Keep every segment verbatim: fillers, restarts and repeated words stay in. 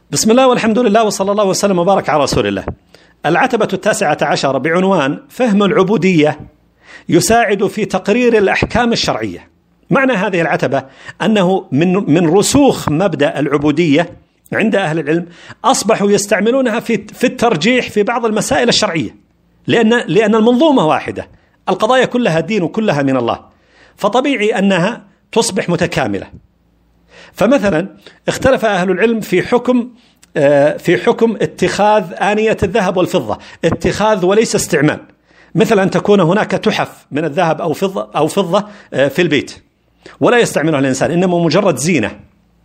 بسم الله والحمد لله وصلى الله وسلم وبارك على رسول الله. العتبة التاسعة عشر بعنوان فهم العبودية يساعد في تقرير الأحكام الشرعية. معنى هذه العتبة أنه من من رسوخ مبدأ العبودية عند أهل العلم أصبحوا يستعملونها في في الترجيح في بعض المسائل الشرعية، لأن لأن المنظومة واحدة، القضايا كلها دين وكلها من الله، فطبيعي أنها تصبح متكاملة. فمثلا اختلف أهل العلم في حكم في حكم اتخاذ آنية الذهب والفضة، اتخاذ وليس استعمال، مثل أن تكون هناك تحف من الذهب أو فضة أو فضة في البيت ولا يستعملها الإنسان، إنما مجرد زينة.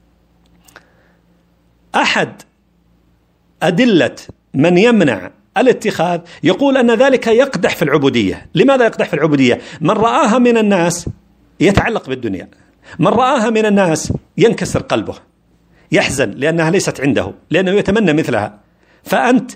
أحد أدلة من يمنع الاتخاذ يقول أن ذلك يقدح في العبودية. لماذا يقدح في العبودية؟ من رآها من الناس يتعلق بالدنيا، من رآها من الناس ينكسر قلبه، يحزن لأنها ليست عنده، لأنه يتمنى مثلها، فأنت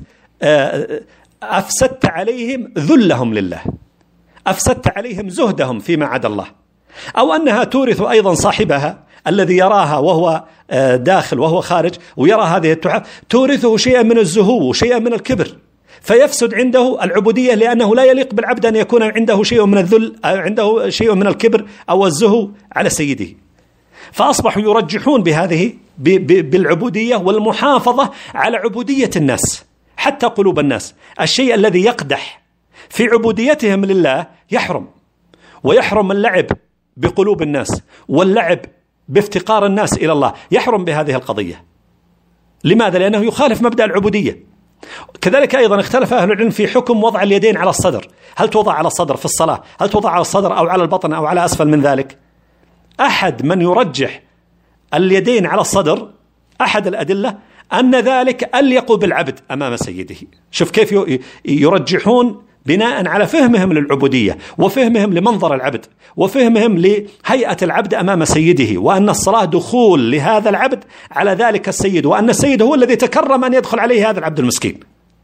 أفسدت عليهم ذلهم لله، أفسدت عليهم زهدهم فيما عدا الله. أو أنها تورث أيضا صاحبها الذي يراها وهو داخل وهو خارج ويرى هذه التحف، تورثه شيئا من الزهو وشيئا من الكبر، فيفسد عنده العبودية، لأنه لا يليق بالعبد أن يكون عنده شيء من الذل، عنده شيء من الكبر أو الزهو على سيده. فأصبحوا يرجحون بهذه بالعبودية والمحافظة على عبودية الناس، حتى قلوب الناس. الشيء الذي يقدح في عبوديتهم لله يحرم، ويحرم اللعب بقلوب الناس واللعب بافتقار الناس إلى الله، يحرم بهذه القضية. لماذا؟ لأنه يخالف مبدأ العبودية. كذلك أيضا اختلف أهل العلم في حكم وضع اليدين على الصدر، هل توضع على الصدر في الصلاة، هل توضع على الصدر أو على البطن أو على أسفل من ذلك؟ أحد من يرجح اليدين على الصدر، أحد الأدلة أن ذلك أليق بالعبد أمام سيده. شوف كيف يرجحون بناء على فهمهم للعبودية وفهمهم لمنظر العبد وفهمهم لهيئة العبد أمام سيده، وأن الصلاة دخول لهذا العبد على ذلك السيد، وأن السيد هو الذي تكرم أن يدخل عليه هذا العبد المسكين،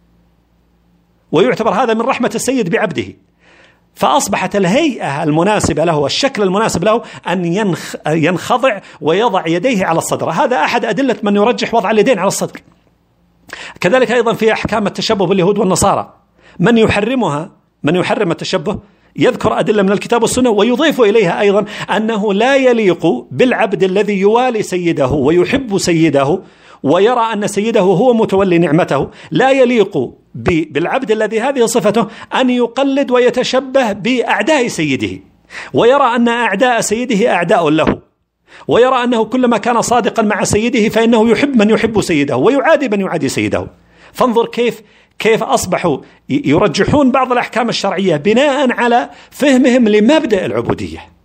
ويعتبر هذا من رحمة السيد بعبده. فأصبحت الهيئة المناسبة له والشكل المناسب له أن ينخضع ويضع يديه على الصدر. هذا أحد أدلة من يرجح وضع اليدين على الصدر. كذلك أيضا في أحكام التشبه باليهود والنصارى، من يحرمها، من يحرم التشبه يذكر أدلة من الكتاب والسنة، ويضيف إليها أيضا أنه لا يليق بالعبد الذي يوالي سيده ويحب سيده ويرى أن سيده هو متولي نعمته، لا يليق بالعبد الذي هذه صفته أن يقلد ويتشبه بأعداء سيده، ويرى أن أعداء سيده أعداء له، ويرى أنه كلما كان صادقا مع سيده فإنه يحب من يحب سيده ويعادي من يعادي سيده. فانظر كيف كيف أصبحوا يرجحون بعض الأحكام الشرعية بناء على فهمهم لمبدأ العبودية.